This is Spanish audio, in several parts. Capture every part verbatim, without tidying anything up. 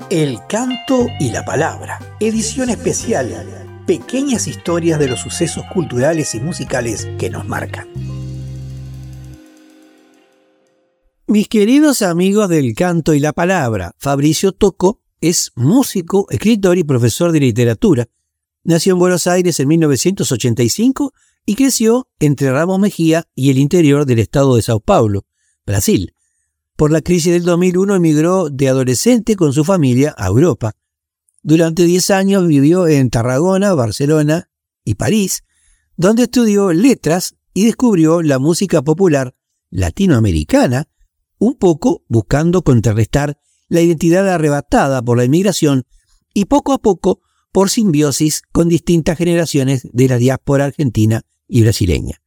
El canto y la palabra, edición especial, pequeñas historias de los sucesos culturales y musicales que nos marcan. Mis queridos amigos del canto y la palabra, Fabricio Tocco es músico, escritor y profesor de literatura. Nació en Buenos Aires en mil novecientos ochenta y cinco y creció entre Ramos Mejía y el interior del estado de Sao Paulo, Brasil. Por la crisis del dos mil uno emigró de adolescente con su familia a Europa. Durante diez años vivió en Tarragona, Barcelona y París, donde estudió letras y descubrió la música popular latinoamericana, un poco buscando contrarrestar la identidad arrebatada por la inmigración y poco a poco por simbiosis con distintas generaciones de la diáspora argentina y brasileña.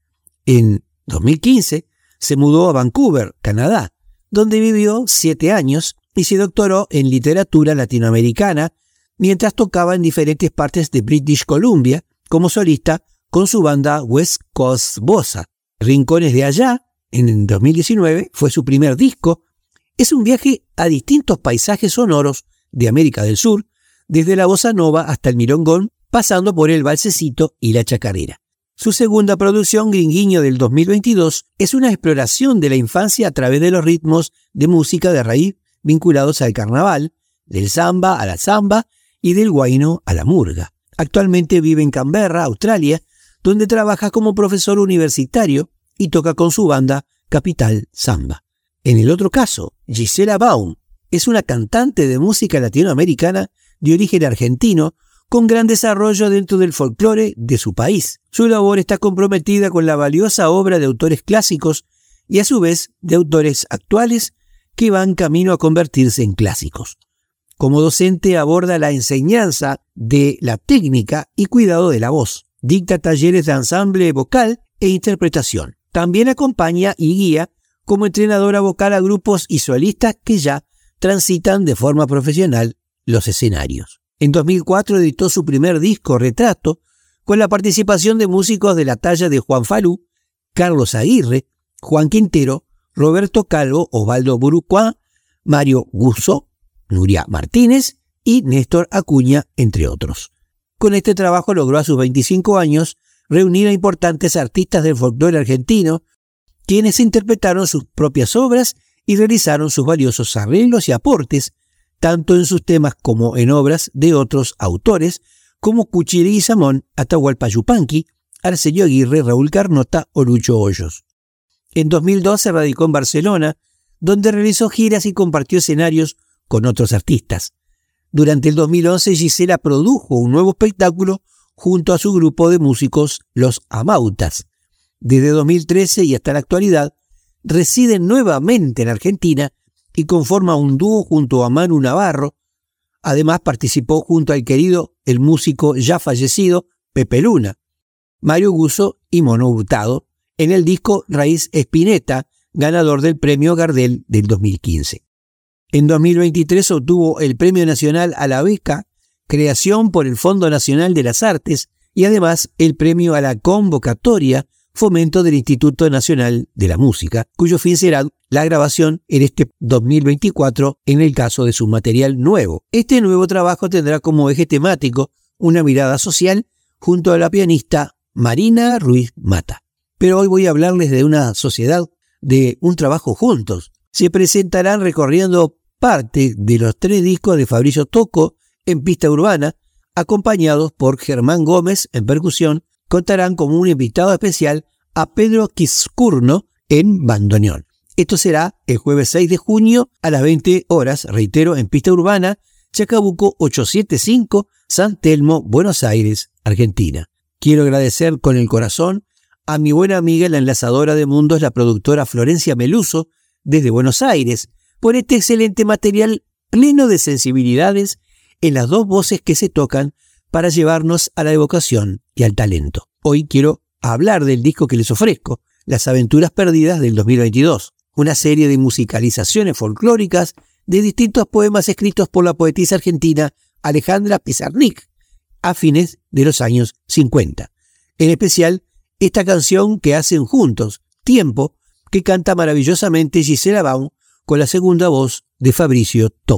En dos mil quince se mudó a Vancouver, Canadá, donde vivió siete años y se doctoró en literatura latinoamericana mientras tocaba en diferentes partes de British Columbia como solista con su banda West Coast Bossa. Rincones de Allá, en dos mil diecinueve, fue su primer disco. Es un viaje a distintos paisajes sonoros de América del Sur, desde la bossa nova hasta el milongón, pasando por el valsecito y la chacarera. Su segunda producción, Gringuiño, del dos mil veintidós, es una exploración de la infancia a través de los ritmos de música de raíz vinculados al carnaval, del samba a la samba y del huayno a la murga. Actualmente vive en Canberra, Australia, donde trabaja como profesor universitario y toca con su banda Capital Samba. En el otro caso, Gisela Baum es una cantante de música latinoamericana de origen argentino, con gran desarrollo dentro del folclore de su país. Su labor está comprometida con la valiosa obra de autores clásicos y a su vez de autores actuales que van camino a convertirse en clásicos. Como docente aborda la enseñanza de la técnica y cuidado de la voz. Dicta talleres de ensamble vocal e interpretación. También acompaña y guía como entrenadora vocal a grupos y solistas que ya transitan de forma profesional los escenarios. En dos mil cuatro editó su primer disco, Retrato, con la participación de músicos de la talla de Juan Falú, Carlos Aguirre, Juan Quintero, Roberto Calvo, Osvaldo Burucuá, Mario Guzzo, Nuria Martínez y Néstor Acuña, entre otros. Con este trabajo logró a sus veinticinco años reunir a importantes artistas del folclore argentino, quienes interpretaron sus propias obras y realizaron sus valiosos arreglos y aportes, tanto en sus temas como en obras de otros autores, como Cuchilli y Samón, Atahualpa Yupanqui, Arsenio Aguirre, Raúl Carnota o Lucho Hoyos. En dos mil dos se radicó en Barcelona, donde realizó giras y compartió escenarios con otros artistas. Durante el dos mil once, Gisela produjo un nuevo espectáculo junto a su grupo de músicos, Los Amautas. Desde dos mil trece y hasta la actualidad, reside nuevamente en Argentina y conforma un dúo junto a Manu Navarro. Además participó junto al querido, el músico ya fallecido, Pepe Luna, Mario Guzzo y Mono Hurtado, en el disco Raíz Espineta, ganador del Premio Gardel del dos mil quince. En dos mil veintitrés obtuvo el Premio Nacional a la Beca, Creación por el Fondo Nacional de las Artes, y además el Premio a la Convocatoria, Fomento del Instituto Nacional de la Música, cuyo fin será la grabación en este dos mil veinticuatro en el caso de su material nuevo. Este nuevo trabajo tendrá como eje temático una mirada social junto a la pianista Marina Ruiz Mata. Pero hoy voy a hablarles de una sociedad, de un trabajo juntos. Se presentarán recorriendo parte de los tres discos de Fabricio Tocco en pista urbana, acompañados por Germán Gómez en percusión. Contarán como un invitado especial a Pedro Quiscurno en bandoneón. Esto será el jueves seis de junio a las veinte horas, reitero, en pista urbana, Chacabuco ochocientos setenta y cinco, San Telmo, Buenos Aires, Argentina. Quiero agradecer con el corazón a mi buena amiga, la enlazadora de mundos, la productora Florencia Meluso, desde Buenos Aires, por este excelente material pleno de sensibilidades en las dos voces que se tocan para llevarnos a la evocación y al talento. Hoy quiero hablar del disco que les ofrezco, Las Aventuras Perdidas del dos mil veintidós, una serie de musicalizaciones folclóricas de distintos poemas escritos por la poetisa argentina Alejandra Pizarnik a fines de los años cincuenta. En especial, esta canción que hacen juntos, Tiempo, que canta maravillosamente Gisela Baum con la segunda voz de Fabricio Tocco.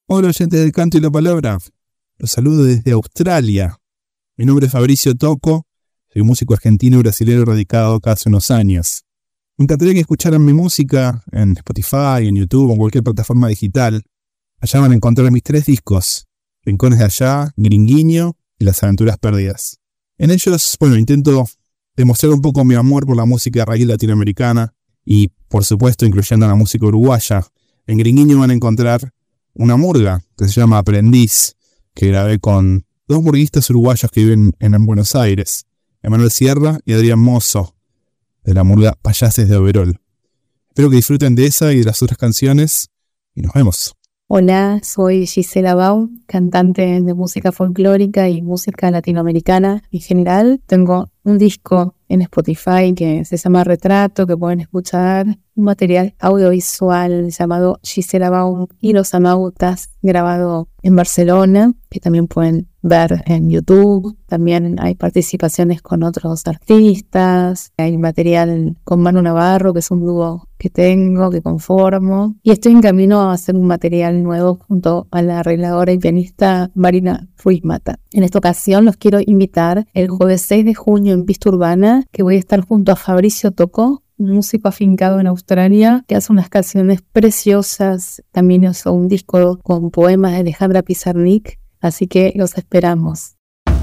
Hola oyentes del Canto y la Palabra, los saludo desde Australia. Mi nombre es Fabricio Tocco, soy músico argentino y brasileño radicado acá hace unos años. Me encantaría que escucharan mi música en Spotify, en YouTube o en cualquier plataforma digital. Allá van a encontrar mis tres discos, Rincones de Allá, Gringuiño y Las Aventuras Perdidas. En ellos, bueno, intento demostrar un poco mi amor por la música de raíz latinoamericana y, por supuesto, incluyendo la música uruguaya. En Gringuiño van a encontrar una murga que se llama Aprendiz, que grabé con dos murguistas uruguayos que viven en Buenos Aires, Emanuel Sierra y Adrián Mozo, de la murga Payases de Overol. Espero que disfruten de esa y de las otras canciones, y nos vemos. Hola, soy Gisela Baum, cantante de música folclórica y música latinoamericana en general. Tengo un disco en Spotify que se llama Retrato, que pueden escuchar, un material audiovisual llamado Gisela Baum y los Amautas, grabado en Barcelona, que también pueden ver en YouTube. También hay participaciones con otros artistas, hay material con Manu Navarro, que es un dúo que tengo, que conformo, y estoy en camino a hacer un material nuevo junto a la arregladora y pianista Marina Ruiz Mata. En esta ocasión los quiero invitar el jueves seis de junio en Pista Urbana, que voy a estar junto a Fabricio Tocco, un músico afincado en Australia, que hace unas canciones preciosas. También hizo un disco con poemas de Alejandra Pizarnik, así que los esperamos.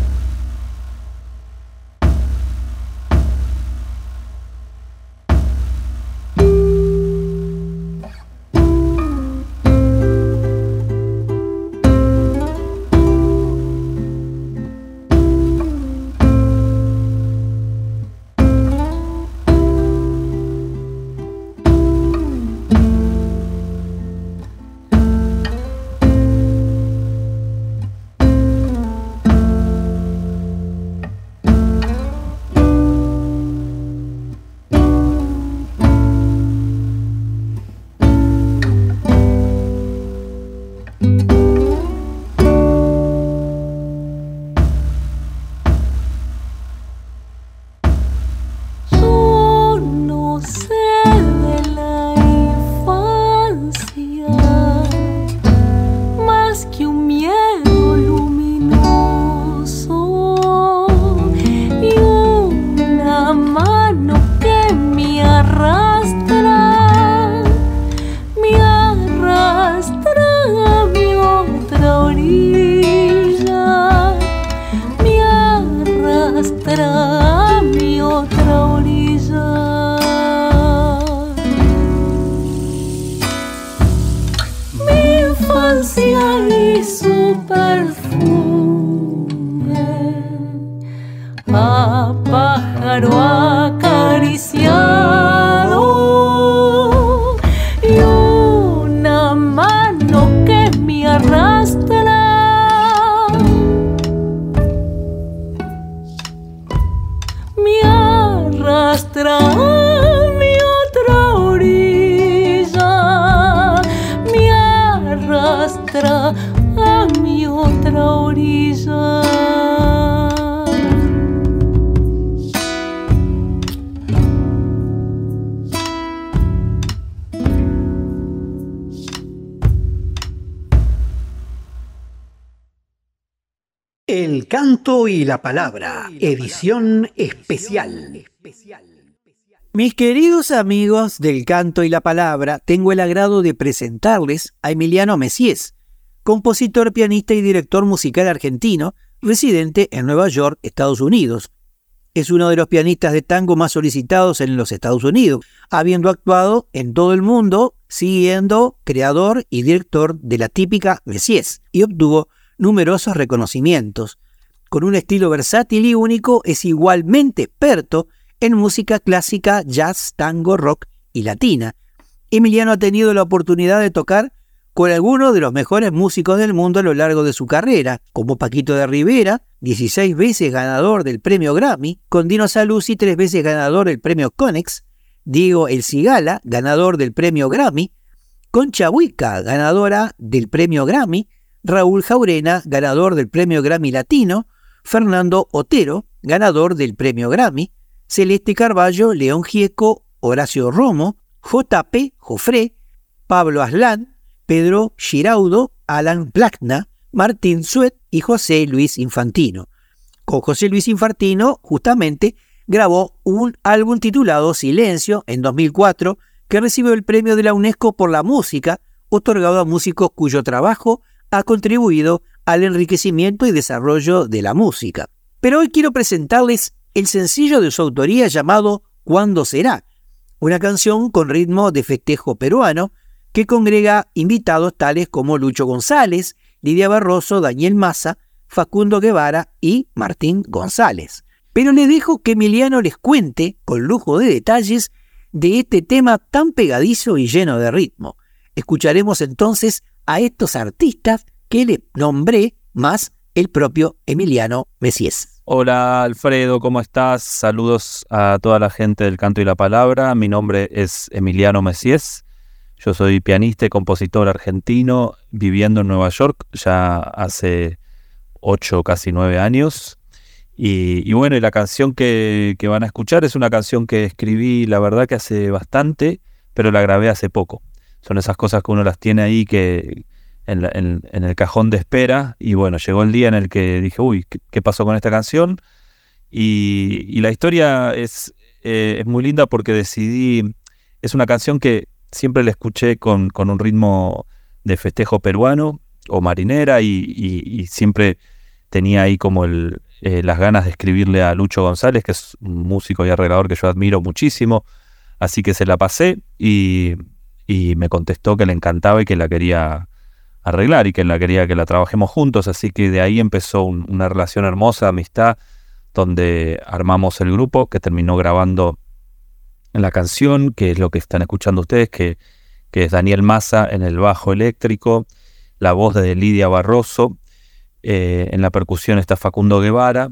El Canto y la Palabra, edición especial. Mis queridos amigos del Canto y la Palabra, tengo el agrado de presentarles a Emiliano Messies, compositor, pianista y director musical argentino, residente en Nueva York, Estados Unidos. Es uno de los pianistas de tango más solicitados en los Estados Unidos, habiendo actuado en todo el mundo, siendo creador y director de la típica Messies, y obtuvo numerosos reconocimientos. Con un estilo versátil y único, es igualmente experto en música clásica, jazz, tango, rock y latina. Emiliano ha tenido la oportunidad de tocar con algunos de los mejores músicos del mundo a lo largo de su carrera, como Paquito de Rivera, dieciséis veces ganador del premio Grammy, con Dino Saluzzi, tres veces ganador del premio Konex, Diego El Cigala, ganador del premio Grammy, Concha Huica, ganadora del premio Grammy, Raúl Jaurena, ganador del premio Grammy Latino, Fernando Otero, ganador del premio Grammy, Celeste Carballo, León Gieco, Horacio Romo, J P Jofré, Pablo Aslan, Pedro Giraudo, Alan Plachna, Martín Suet y José Luis Infantino. Con José Luis Infantino, justamente, grabó un álbum titulado Silencio en dos mil cuatro, que recibió el premio de la UNESCO por la música, otorgado a músicos cuyo trabajo ha contribuido al enriquecimiento y desarrollo de la música. Pero hoy quiero presentarles el sencillo de su autoría llamado ¿Cuándo será?, una canción con ritmo de festejo peruano que congrega invitados tales como Lucho González, Lidia Barroso, Daniel Massa, Facundo Guevara y Martín González. Pero les dejo que Emiliano les cuente, con lujo de detalles, de este tema tan pegadizo y lleno de ritmo. Escucharemos entonces a estos artistas que le nombré, más el propio Emiliano Messiés. Hola Alfredo, ¿cómo estás? Saludos a toda la gente del Canto y la Palabra. Mi nombre es Emiliano Messiés. Yo soy pianista y compositor argentino viviendo en Nueva York ya hace ocho, casi nueve años. Y, y bueno, y la canción que, que van a escuchar es una canción que escribí, la verdad que hace bastante, pero la grabé hace poco. Son esas cosas que uno las tiene ahí que en, la, en, en el cajón de espera. Y bueno, llegó el día en el que dije, uy, ¿qué, qué pasó con esta canción? Y, y la historia es, eh, es muy linda porque decidí, es una canción que siempre la escuché con, con un ritmo de festejo peruano o marinera y, y, y siempre tenía ahí como el, eh, las ganas de escribirle a Lucho González, que es un músico y arreglador que yo admiro muchísimo, así que se la pasé y, y me contestó que le encantaba y que la quería arreglar y que la quería que la trabajemos juntos, así que de ahí empezó un, una relación hermosa, amistad, donde armamos el grupo que terminó grabando la canción, que es lo que están escuchando ustedes, que, que es Daniel Massa en el bajo eléctrico, la voz de Lidia Barroso, eh, en la percusión está Facundo Guevara,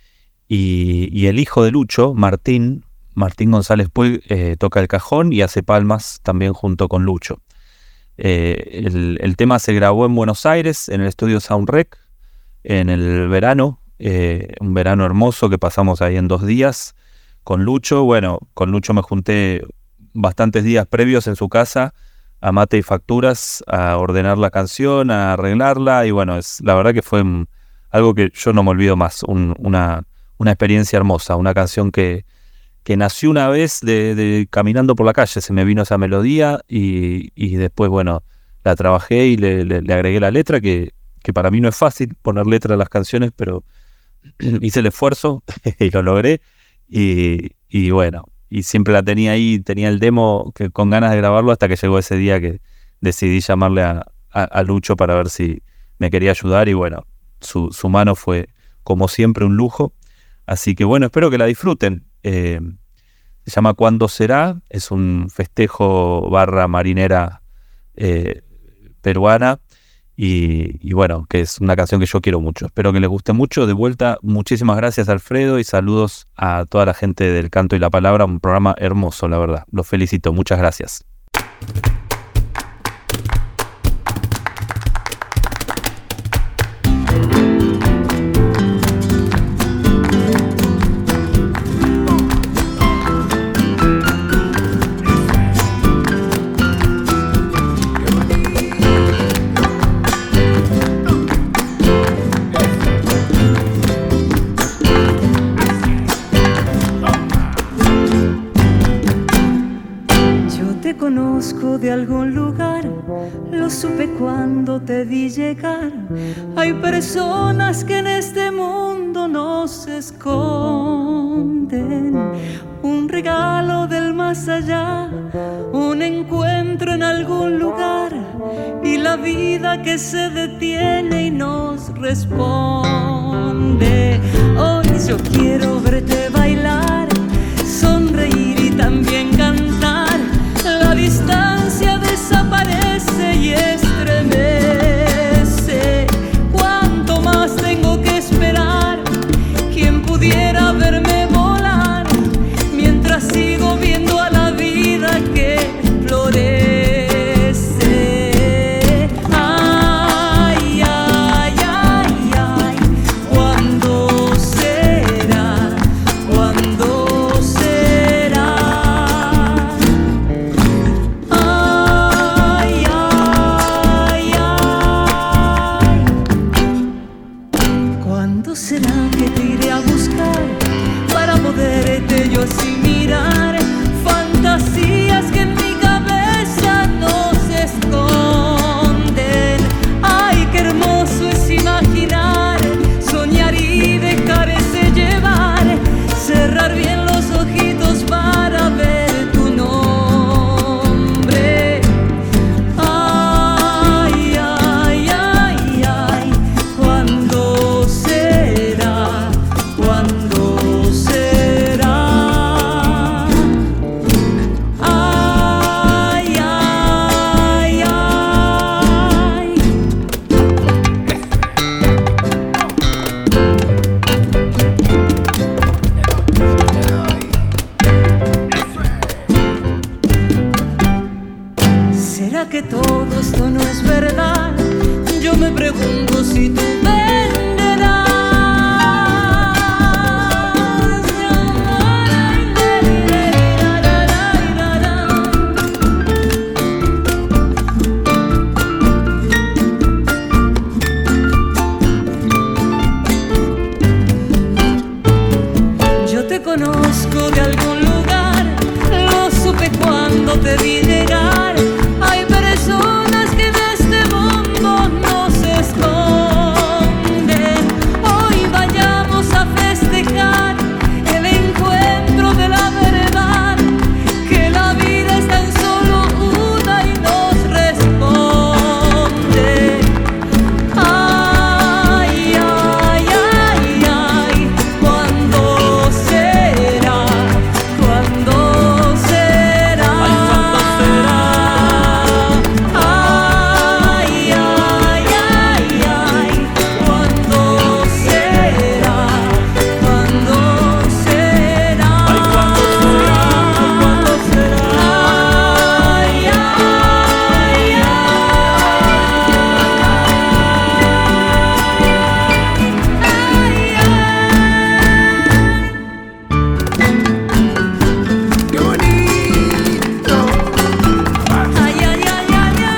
y, y el hijo de Lucho, Martín, Martín González Puig, eh, toca el cajón y hace palmas también junto con Lucho. Eh, el, el tema se grabó en Buenos Aires, en el estudio Soundrec, en el verano, eh, un verano hermoso que pasamos ahí en dos días, con Lucho. Bueno, con Lucho me junté bastantes días previos en su casa a mate y facturas, a ordenar la canción, a arreglarla y bueno, es la verdad que fue un, algo que yo no me olvido más, un, una, una experiencia hermosa, una canción que, que nació una vez de, de caminando por la calle, se me vino esa melodía y, y después bueno, la trabajé y le, le, le agregué la letra, que, que para mí no es fácil poner letra a las canciones, pero hice el esfuerzo y lo logré. Y, y bueno, y siempre la tenía ahí, tenía el demo que, con ganas de grabarlo hasta que llegó ese día que decidí llamarle a, a, a Lucho para ver si me quería ayudar y bueno, su, su mano fue como siempre un lujo. Así que bueno, espero que la disfruten. Eh, se llama ¿Cuándo será? Es un festejo barra marinera eh, peruana. Y, y bueno, que es una canción que yo quiero mucho. Espero que les guste mucho. De vuelta, muchísimas gracias Alfredo y saludos a toda la gente del Canto y la Palabra. Un programa hermoso, la verdad. Los felicito. Muchas gracias. De algún lugar, lo supe cuando te vi llegar. Hay personas que en este mundo no se esconden. Un regalo del más allá, un encuentro en algún lugar y la vida que se detiene y nos responde. Hoy yo quiero verte bailar, sonreír y también cantar. La distancia desaparece y estremece. ¿Cuánto más tengo que esperar? ¿Quién pudiera verme volar mientras sigo viendo a la vida que florece? Ay, ay, ay, ay. ¿Cuándo será? ¿Cuándo todo esto no es verdad. Yo me pregunto si tú venderás. Yo te conozco de algún lugar, lo supe cuando te vi llegar. Hay personas que de este mundo no se esconden. Hoy vayamos a festejar el encuentro de la verdad, que la vida es tan solo una y nos responde. Ay, ay, ay, ay, ¿cuándo será? ¿Cuándo será? Ay, ¿cuándo será? Ay, ay, ay, ay, ¿cuándo será? ¿Cuándo será? Ay, ¿cuándo será? ¿Cuándo será? Ay, ay, ay. ¡Qué bonito! Ay, ay, ay, ay,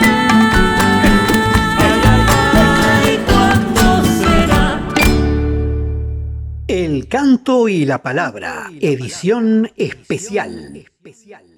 ay, ¿cuándo será? El canto y la palabra, edición especial.